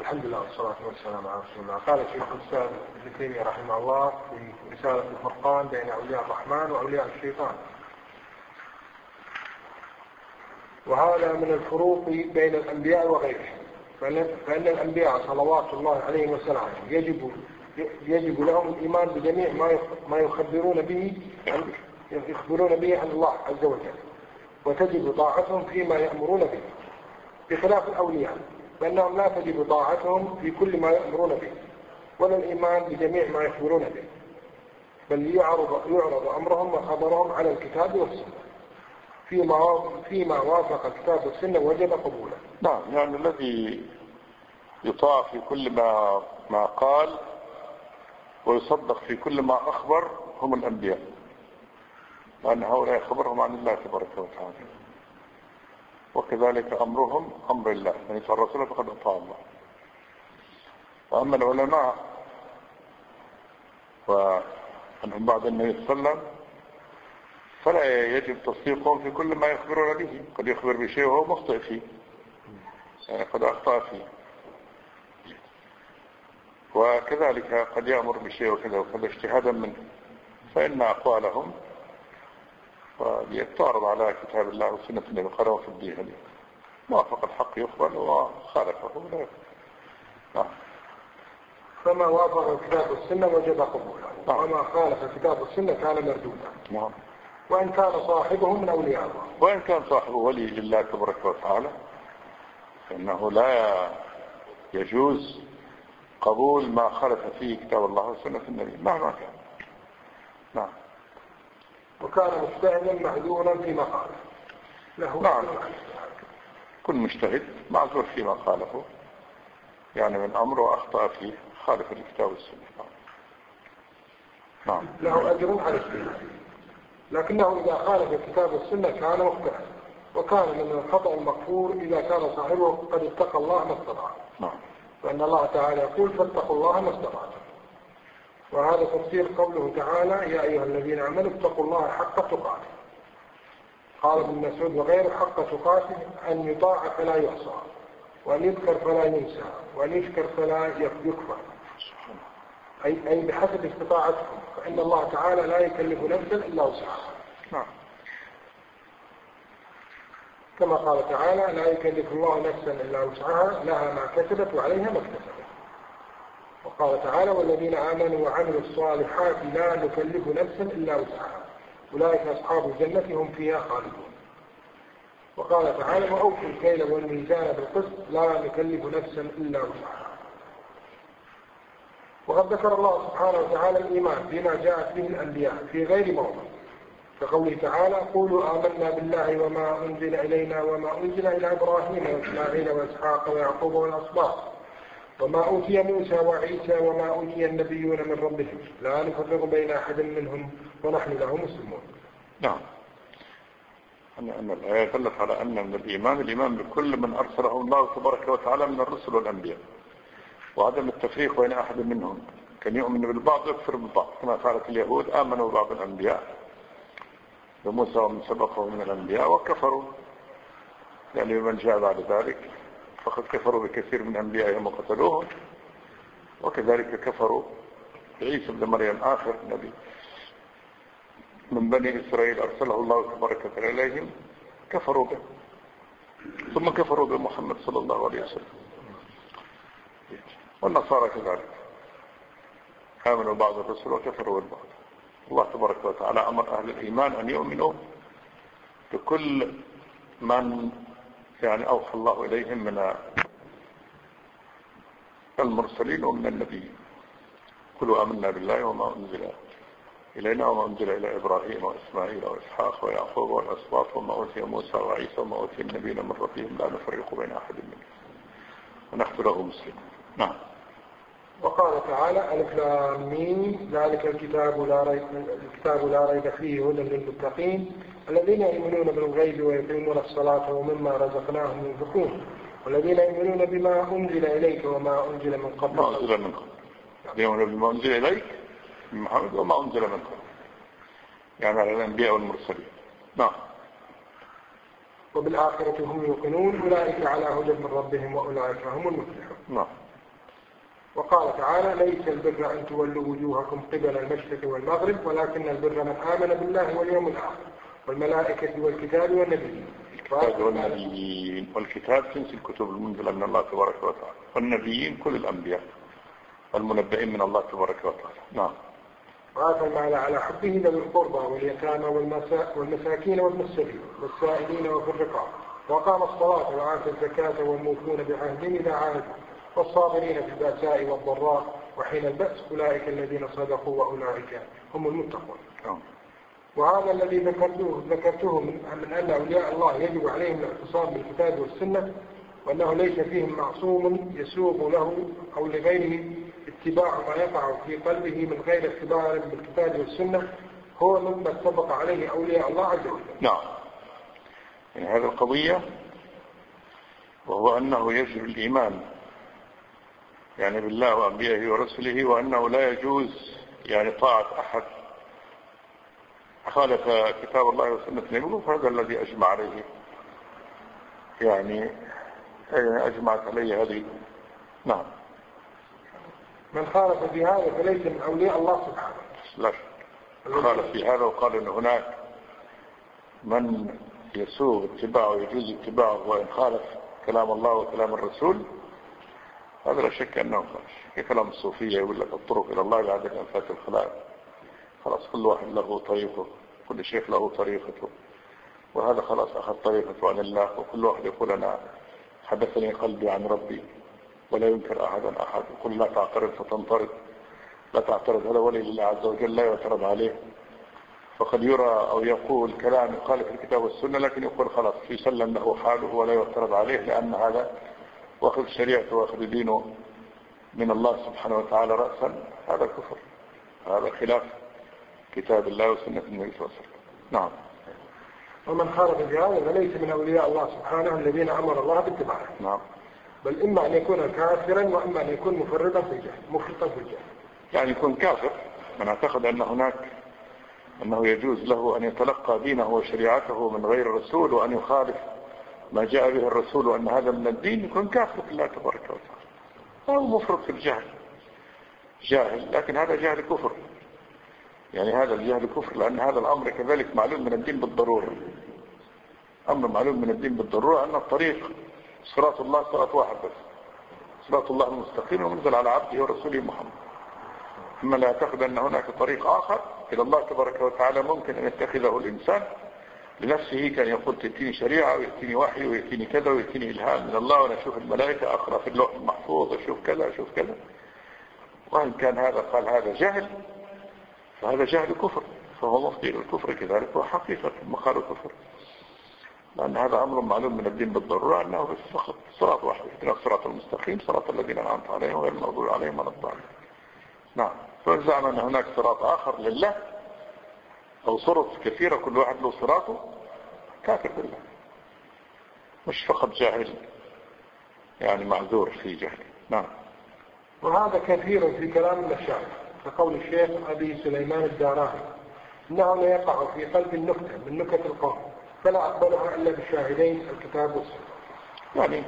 الحمد لله والصلاة والسلام على رسول الله. قال الشيخ الإسلام ابن تيمية رحمه الله في رسالة الفرقان بين أولياء الرحمن وأولياء الشيطان: وهذا من الفروق بين الأنبياء وغيرهم، فإن الأنبياء صلوات الله عليهم وسلم يجب لهم الإيمان بجميع ما يخبرون به عن الله عز وجل، وتجب طاعتهم فيما يأمرون به، بخلاف الأولياء فإنهم لا تجب طاعتهم في كل ما يأمرون به، ولا الإيمان بجميع ما يخبرون به، بل يعرض أمرهم وخبرهم على الكتاب والسنة، فيما وافق الكتاب والسنة وجب قبوله. نعم، يعني الذي يطاع في كل ما قال ويصدق في كل ما أخبر هم الأنبياء، لأن هؤلاء خبرهم عن الله تبارك وتعالى، وكذلك أمرهم أمر الله، من يطع الرسول فقد أطاع الله. وأما العلماء وأنهم بعد النبي صلى الله عليه وسلم فلا يجب تصديقهم في كل ما يخبرون به، قد يخبر بشيء وهو مخطئ فيه، يعني قد أخطأ فيه، وكذلك قد يأمر بشيء وكذا وكذا اجتهادا منه، فإن أقوالهم تعرض على كتاب الله وسنة النبي قالوا في الدين هذه، موافق الحق يقبل وخالفه لا يقبل. نعم. فما وافق الكتاب والسنة وجب قبوله، وما خالف الكتاب والسنة كان مردودا. نعم. وإن كان صاحبه من أولياء الله، وإن كان صاحبه ولي لله تبارك وتعالى، فإنه لا يجوز قبول ما خالف فيه كتاب الله وسنة النبي مهما كان. نعم. وكان مجتهدا معذورا فيما خالف له. نعم، كل مجتهد معذور فيما خالفه، يعني من أمره أخطأ فيه خالف الكتاب والسنة. نعم. له أجر على اجتهاده، لكنه إذا خالف الكتاب والسنة كان مخطئا، وكان من الخطأ المغفور إذا كان صاحبه قد اتقى الله ما استطاع. نعم. فإن الله تعالى يقول: فاتقوا الله ما استطعتم. وهذا تفسير قوله تعالى: يا أيها الذين آمنوا اتقوا الله حق تقاته. قال ابن مسعود وغيره: حق تقاته أن يطاع فلا يعصى، وأن يذكر فلا ينسى، وأن يشكر فلا يكفر، أي بحسب استطاعتكم، فإن الله تعالى لا يكلف نفسا إلا وسعها. نعم. كما قال تعالى: لا يكلف الله نفسا إلا وسعها، لها ما كسبت وعليها ما اكتسبت. وقال تعالى: والذين آمنوا وعملوا الصالحات لا نكلف نفسا إلا وسعها، أولئك أصحاب الجنة هم فيها خالدون. وقال تعالى: وأوفوا الكيل والميزان بالقسط لا نكلف نفسا إلا وسعها. وقد ذكر الله سبحانه وتعالى الإيمان بما جاءت به الأنبياء في غير موضع، كقوله تعالى: قولوا آمنا بالله وما أنزل إلينا وما أنزل إلى إبراهيم وإسماعيل وإسحاق ويعقوب والأسباط وما أوتي موسى وعيسى وما أوتي النبيون من ربهم لا نفرق بين أحد منهم ونحن له مسلمون. نعم. أن الآية دلت على أن من الإيمان بكل من أرسله الله تبارك وتعالى من الرسل والأنبياء، وعدم التفريق بين أحد منهم، كان يؤمن بالبعض ويكفر بالبعض، كما فعلت اليهود، آمنوا بعض الأنبياء بموسى ومن سبقه من الأنبياء وكفروا يعني من جاء بعد ذلك، فقد كفروا بكثير من أنبيائهم وقتلوهم، وكذلك كفروا بعيسى بن مريم آخر نبي من بني إسرائيل أرسله الله تبارك وتعالى إليهم، كفروا به، ثم كفروا بمحمد صلى الله عليه وسلم. والنصارى كذلك آمنوا بعض الرسل وكفروا بالبعض. الله تبارك وتعالى أمر أهل الإيمان أن يؤمنوا بكل من يعني أوحى الله إليهم من المرسلين ومن النبيين. قلوا آمنا بالله وما أنزل إلينا وما أنزل إلى إبراهيم وإسماعيل وإسحاق ويعقوب والأسباط وما أوتي موسى وعيسى وما أوتي النبيين من ربهم لا نفرق بين أحد منهم ونحن له مسلمون. نعم. وقال تعالى: ألف لام ميم ذلك الكتاب لا ريب فيه هدى للمتقين الذين يؤمنون بالغيب ويقيمون الصلاة ومما رزقناهم ينفقون والذين يؤمنون بما أنزل إليك وما أنزل من قبل. ما أنزل من قبل، يؤمنون بما أنزل إليك من محمد وما أنزل من قبل، يعني على الأنبياء والمرسلين. نعم. وبالآخرة هم يوقنون أولئك على هدى من ربهم وأولئك هم المفلحون. نعم. وقال تعالى ليس البر أن تولوا وجوهكم قبل المشرق والمغرب ولكن البر من آمن بالله واليوم الآخر والملائكة والكتاب والنبيين. الكتاب والنبيين، والكتاب جنس الكتب المنزلة من الله تبارك وتعالى، والنبيين كل الأنبياء المنبئين من الله تبارك وتعالى. نعم. وآتى المال على حبه ذوي القربى واليتامى والمساكين وابن السبيل والسائلين وفي الرقاب وقام الصلاة وآتى الزكاة والموفون بعهدهم إذا عاهدوا والصابرين في البأساء والضراء وحين البأس أولئك الذين صدقوا وأولئك هم المتقون. وهذا الذي ذكرته من أن أولياء الله يجب عليهم الاعتصام بالكتاب والسنة وأنه ليس فيهم معصوم يسوغ له أو لغيره اتباع ما يقع في قلبه من غير اتباع بالكتاب والسنة هو مما اتفق عليه أولياء الله عز وجل. نعم. يعني هذه القضية وهو أنه يجب الإيمان يعني بالله وأنبيائه ورسله وأنه لا يجوز يعني طاعة أحد خالف كتاب الله وسنة نبيه، فهذا الذي أجمع عليه يعني أجمعت عليه هذه. نعم. من خالف في هذا فليس من أولياء الله سبحانه. لا خالف في هذا وقال أن هناك من يسوغ اتباعه ويجوز اتباعه وإن خالف كلام الله وكلام الرسول، هذا لا شك أنه خالف. كلام الصوفية يقول لك الطرق إلى الله بعد أنفات الخلائق، خلاص كل واحد له طريقه، كل شيخ له طريقته، وهذا خلاص أخذ طريقته عن الله، وكل واحد يقول أنا حدثني قلبي عن ربي ولا ينكر أحد يقول لا تعترض فتنطرد، لا تعترض، هذا ولي لله عز وجل لا يعترض عليه. فقد يرى أو يقول كلام يخالف الكتاب والسنة لكن يقول خلاص يسلم له حاله ولا يعترض عليه، لأن هذا واخذ شريعته واخذ دينه من الله سبحانه وتعالى رأسا، هذا كفر، هذا خلاف كتاب الله وسنة النبي صلى الله عليه وسلم. نعم. ومن خالف في هذا فليس من أولياء الله سبحانه الذين أمر الله باتباعه. نعم. بل إما أن يكون كافرا وإما أن يكون مفرطا في الجهل، مفرطا في الجهل. يعني يكون كافر من اعتقد أن هناك أنه يجوز له أن يتلقى دينه وشريعته من غير الرسول وأن يخالف ما جاء به الرسول وأن هذا من الدين، يكون كافر بالله تبارك وتعالى، أو مفرط في الجهل، جاهل، لكن هذا جهل كفر. يعني هذا الجهل كفر، لأن هذا الأمر كذلك معلوم من الدين بالضرورة. أمر معلوم من الدين بالضرورة أن الطريق صراط الله صراط واحد بس، صراط الله المستقيم ومنزل على عبده ورسوله محمد. أما لا يعتقد أن هناك طريق آخر إلى الله تبارك وتعالى ممكن أن يتخذه الإنسان لنفسه، كان يقول تأتيني شريعة ويأتيني وحي ويأتيني كذا ويأتيني إلهام من الله وأنا أشوف الملائكة أقرأ في اللوح المحفوظ أشوف كذا أشوف كذا. وإن كان هذا قال هذا جهل فهذا جهل كفر، فهو مفضي الكفر كذلك هو حقيقة مخالف كفر، لأن هذا أمر معلوم من الدين بالضرورة أنه بس فقط صراط واحد، الصراط المستقيم صراط الذين أنعمت عليهم غير المغضوب عليهم ولا الضالين. نعم. فزعم أن هناك صراط آخر لله أو صراط كثيرة كل واحد له صراطه، كافر بالله، مش فقط جاهل يعني معذور في جهله. نعم. وهذا كثير في كلام المشايخ، كقول الشيخ أبي سليمان الداراني إنه لا يقع في قلب النكتة من نكت القوم فلا أقبلها إلا بشاهدين الكتاب والسنة.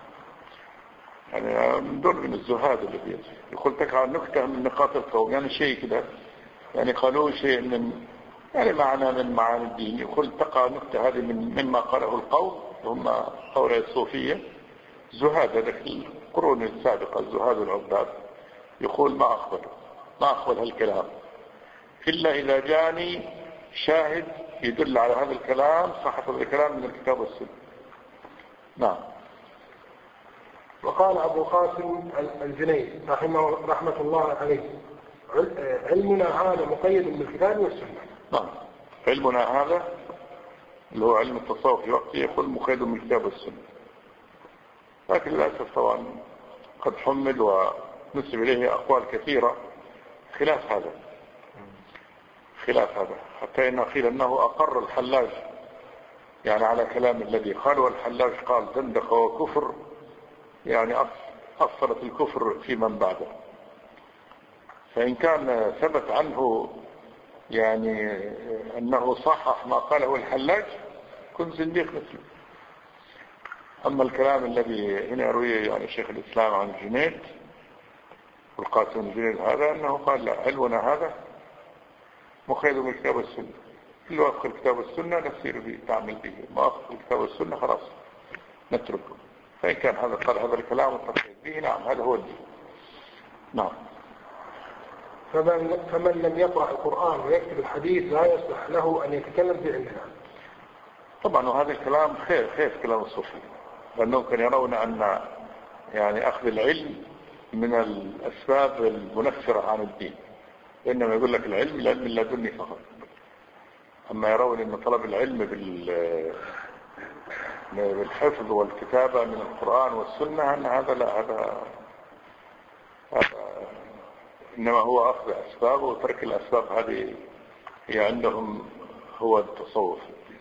يعني من دول من الزهاد اللي يقول تقع نكتة من نقاط القوم، يعني شيء كده، يعني قالوا شيء من يعني معنى من معاني الدين، يقول تقع نكتة هذه مما قاله القوم هم قول الصوفية زهاد، هذا القرون السابقة الزهاد العباد، يقول ما أقبل هالكلام إلا إذا جاني شاهد يدل على هذا الكلام، صحة هذا الكلام من الكتاب والسنة. نعم. وقال أبو قاسم الجنيد رحمة الله عليه علمنا هذا مقيد بالكتاب والسنة. نعم. علمنا هذا اللي هو علم التصوف في وقته يقول مقيد بالكتاب والسنة، لكن للأسف طبعا قد حمل ونسب إليه أقوال كثيرة خلاف هذا حتى إن قيل أنه أقر الحلاج يعني على كلام الذي قال، والحلاج قال زندق وكفر، يعني أصلت الكفر في من بعده. فإن كان ثبت عنه يعني أنه صحح ما قاله الحلاج كنت زنديق مثله. أما الكلام الذي هنا روي يعني شيخ الإسلام عن الجنيد والقاسم الجنيد هذا أنه قال لا، علمنا هذا مخيد من الكتاب والسنة، اللي وافق الكتاب والسنة نسير به نعمل به، ما وافق الكتاب والسنة خلاص نتركه. فإن كان هذا قال هذا الكلام والتقييد به، نعم هذا هو الدين. نعم. فمن لم يقرأ القرآن ويكتب الحديث لا يصلح له أن يتكلم بعلمنا. طبعا وهذا الكلام خير كلام الصوفي، لأنهم كانوا يرون أن يعني أخذ العلم من الأسباب المنفرة عن الدين، إنما يقول لك العلم اللدني فقط. أما يرون أن طلب العلم بالحفظ والكتابة من القرآن والسنة أن هذا لا، هذا إنما هو أخذ أسباب وترك الأسباب، هذه هي عندهم هو التصوف.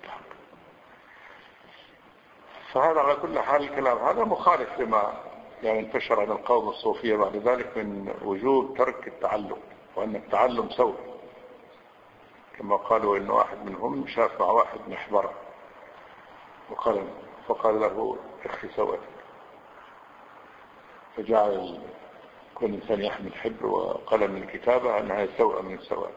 فهذا على كل حال الكلام هذا مخالف لما يعني انتشر عن القوم الصوفية بعد ذلك من وجوب ترك التعلم، وأن التعلم سوء، كما قالوا إن واحد منهم شاف مع واحد محبرة وقلم فقال له اخفي سوءتك، فجعل كل إنسان يحمل حبر وقلم من الكتابة أنها سوء من السوء.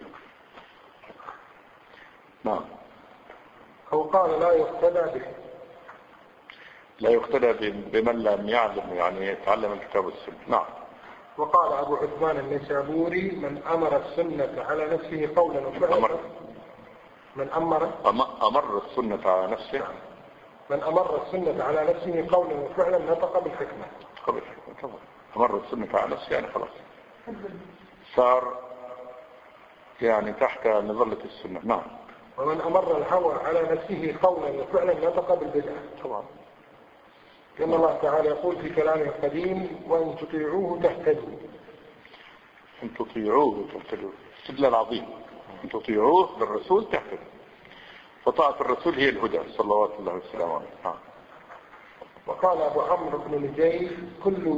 نعم. أو قال لا يقتدى به، لا يقتدى بمن لم يعلم يعني يتعلم الكتاب والسنة. نعم. وقال أبو عثمان النيسابوري من أمر السنة على نفسه قولا وفعلا أمر السنة على نفسه، من أمر السنة على نفسه قولا وفعلا نطق بالحكمة. طبعا أمر السنة على نفسه يعني خلاص صار يعني تحت مظلة السنة. نعم. ومن أمر الهوى على نفسه قولا وفعلا نطق بالبدعة. طبعا. كما الله تعالى يقول في كلامه القديم وإن تطيعوه تهتدوا. إن تطيعوه تهتدوا، استدلال عظيم. إن تطيعوه للرسول تهتدوا، فطاعة الرسول هي الهدى صلوات الله وسلامه عليه. وقال أبو عمرو بن نجي كل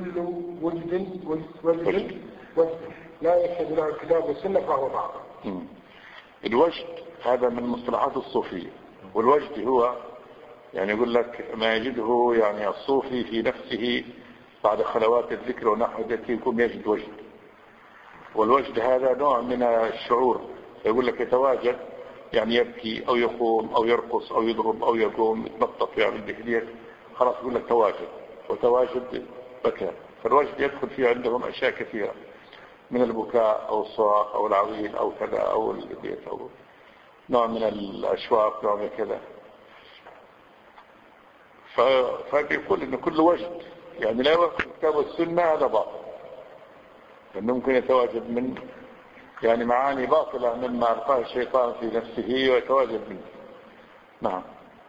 وجد لا يشهد له الكتاب والسنة فهو باطل. الوجد هذا من مصطلحات الصوفية، والوجد هو يعني يقول لك ما يجده يعني الصوفي في نفسه بعد خلوات الذكر ونحو ذلك يكون يجد وجد. والوجد هذا نوع من الشعور، يقول لك يتواجد يعني يبكي أو يقوم أو يرقص أو يضرب أو يقوم يتنطط ويعمل بهدية، خلاص يقول لك تواجد، وتواجد بكاء. فالوجد يدخل فيه عندهم أشياء كثيرة من البكاء أو الصراخ أو العويل أو كذا أو البيت أو نوع من الأشواق نوع من كذا. فبيقول إن كل وجد يعني لا يوافق الكتاب والسنة هذا باطل، لأنه ممكن يتواجد من يعني معاني باطلة مما ألقاه الشيطان في نفسه ويتواجد منه. نعم.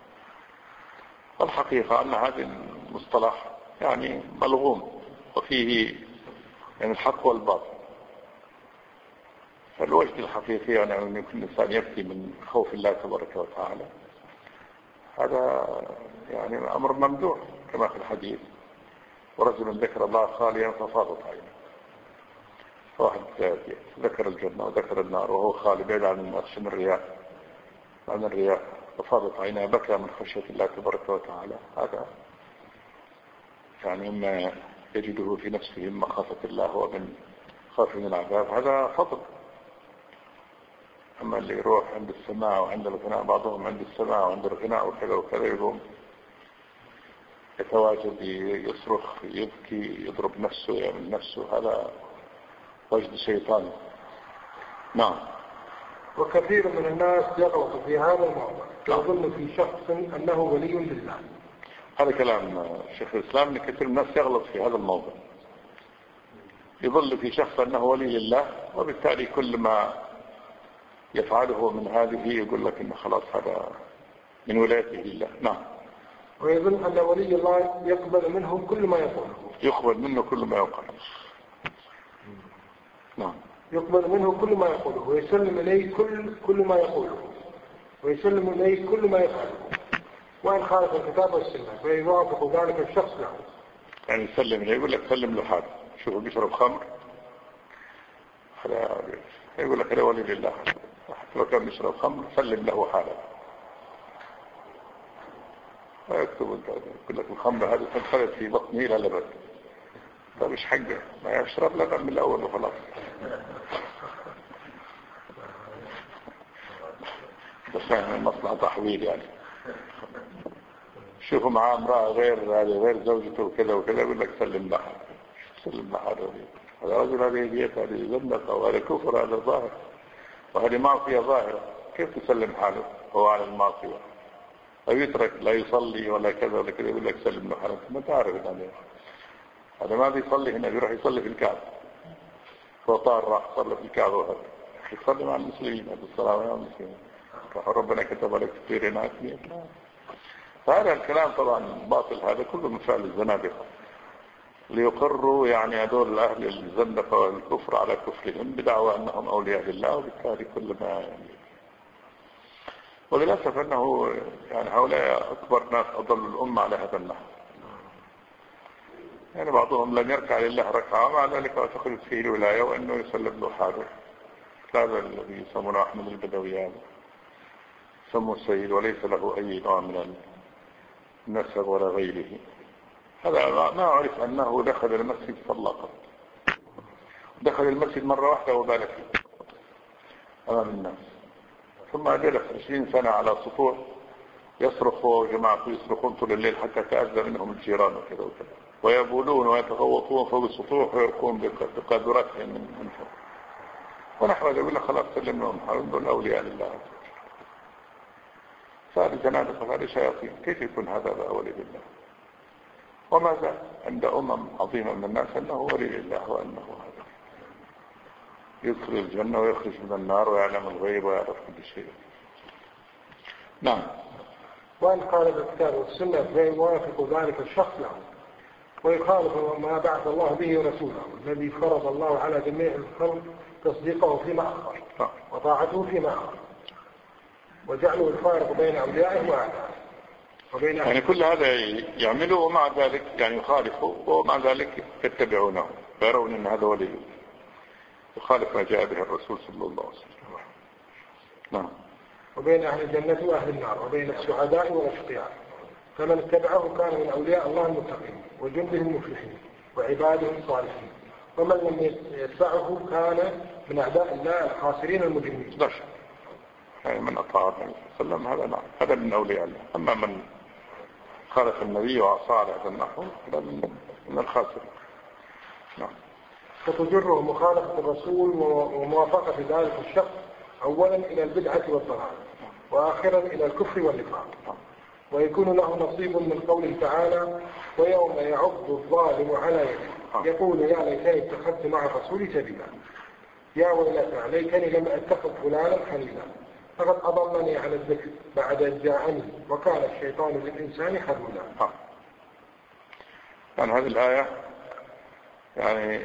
الحقيقة أن هذا المصطلح يعني ملغوم وفيه يعني الحق والباطل. فالوجد الحقيقي يعني أن يكون الإنسان يبكي من خوف الله تبارك وتعالى، هذا يعني أمر ممدوح كما في الحديث ورجل ذكر الله خاليا ففاضت عينه. واحد ذكر الجنة وذكر النار وهو خالي بعيد عن الناس عن الرياء ففاضت عينه، بكى من خشية الله تبارك وتعالى. هذا يعني ما يجده في نفسه من مخافة الله ومن خاف من العذاب، هذا فضل. أما اللي يروح عند السماع وعند الغناء، بعضهم عند السماع وعند الغناء وكذا وكذا، يقوم يتواجد يصرخ يبكي يضرب نفسه يعمل نفسه، هذا وجد شيطاني. نعم. وكثير من الناس يغلط في هذا الموضوع، يظن في شخص أنه ولي لله. هذا كلام شيخ الإسلام، ان كثير من الناس يغلط في هذا الموضوع، يظل في شخص أنه ولي لله، وبالتالي كل ما يفعله من هذه يقول لك إنه خلاص هذا من ولايته لله. نعم. ويظن أن ولي الله يقبل منه كل ما يقوله. يقبل منه كل ما يقوله. نعم. يقبل منه كل ما يقوله ويسلم إليه كل ما يقوله ويسلم إليه كل ما يفعله، وإن خالف الكتاب والسنة فيوافق ذلك الشخص له. يعني يسلم إليه، يقول لك سلم له حاله، شوفه بيشرب خمر يقول لك هذا ولي لله، حتى لو كان بيشرب خمر سلم له حاله. ويكتب يقول لك الخمر هذه تنخلط في بطنه إلى لبد، ده مش حقه، ما يشرب لبن من الأول وخلاص. بس فاهم المصلحة تحويل يعني. شوفوا معاه امرأة غير زوجته وكذا وكذا، يقول لك سلم لها، سلم لها هذا رجل، هذه بيت، هذه زندقة، وهذا كفر، هذا ظاهر، وهذه معصية ظاهرة. كيف تسلم حاله هو على المعصية؟ أو يترك لا يصلي ولا كذا ولا كذا، يقول لك سلم له حاله. ما تعرف يعني هذا ما بيصلي هنا، بيروح يصلي في الكعبة. هو طار راح صلى في الكعبة، وهذا يصلي مع المسلمين. هذا الصلاة مع المسلمين، ربنا كتب لك كثير هناك. فهذا الكلام طبعا باطل، هذا كله من فعل الزنادقة ليقروا يعني هذول أهل الزندقة والكفر على كفرهم بدعوى أنهم أولياء لله، وبالتالي كل ما يعني. وللأسف أنه يعني هؤلاء أكبر ناس أضلوا الأمة على هذا النحو. يعني بعضهم لم يركع لله ركعة، مع ذلك اعتقد فيه الولاية وأنه يسلم له حاله. هذا الذي يسمونه أحمد البدوي، سموا السيد وليس له أي نوع من النسب ولا غيره. هذا ما أعرف أنه دخل المسجد صلى قط. دخل المسجد مرة واحدة وبال فيه أمام الناس، ثم جلس 20 سنة على سطوح يصرخ وجماعته يصرخون طول الليل حتى تأذى منهم الجيران وكذا وكذا، ويبولون ويتغوطون فوق السطوح ويركون بقدرتهم من فوق ونحو ذلك. يقول خلاص سلم لهم حرم الأولياء لله. فهذه زنادقة، هذه شياطين. كيف يكون هذا ولي لله؟ وما زال عند عظيمة من الناس أنه ولي لله، وأنه هذا يدخل الجنة ويخرج من النار ويعلم الغيب ويعرف كل شيء. نعم. وإن قال بالكتاب والسنة فيوافق ذلك الشخص له ويخالف ما بعث الله به رسوله الذي فرض الله على جميع الخلق تصديقه فيما أخبر وطاعته فيما أخبر، وجعله الفارق بين أوليائه وأعدائه وبين يعني كل هذا يعملوا، ومع ذلك يعني يخالفوا، ومع ذلك يتبعونه ويرون أن هذا ولي يخالف ما جاء به الرسول صلى الله عليه وسلم. نعم. وبين أهل الجنة وأهل النار، وبين السعداء والأشقياء، فمن اتبعه كان من أولياء الله المتقين وجنده المفلحين وعباده الصالحين، ومن لم يتبعه كان من أعداء الله الخاسرين المجرمين. لا شك، يعني من أطاع النبي صلى الله عليه وسلم هذا نعم، هذا من أولياء الله. أما من خالف النبي وعصى على هذا النحو هذا من الخاسرين. نعم. فتجره مخالفة الرسول وموافقة ذلك الشخص أولا إلى البدعة والضلال، وآخرا إلى الكفر والنفاق. ويكون له نصيب من قوله تعالى ويوم يعض الظالم على يده يقول يا ليتني اتخذت مع الرسول سبيلا، يا ويلتى ليتني لم اتخذ فلانا خليلا فقد أضلني على الذكر بعد إذ جاءني وكان الشيطان للإنسان خذولا. يعني هذه الآية يعني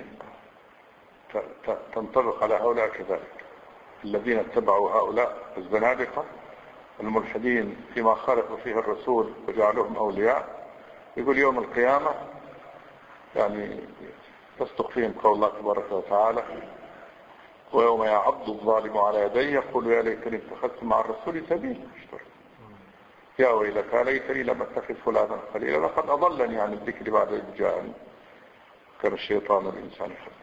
تنطبق على هؤلاء كذلك، الذين اتبعوا هؤلاء الزنادقة الملحدين فيما خالفوا فيه الرسول وجعلوهم أولياء. يقول يوم القيامة يعني تصدق فيهم قول الله تبارك وتعالى ويوم يعض الظالم على يديه يقول يا ليتني اتخذت مع الرسول سبيلا يا ويلتى ليتني لم اتخذ فلانا خليلا لقد أضلني عن الذكر بعد إذ جاءني كان الشيطان الإنسان خذولا.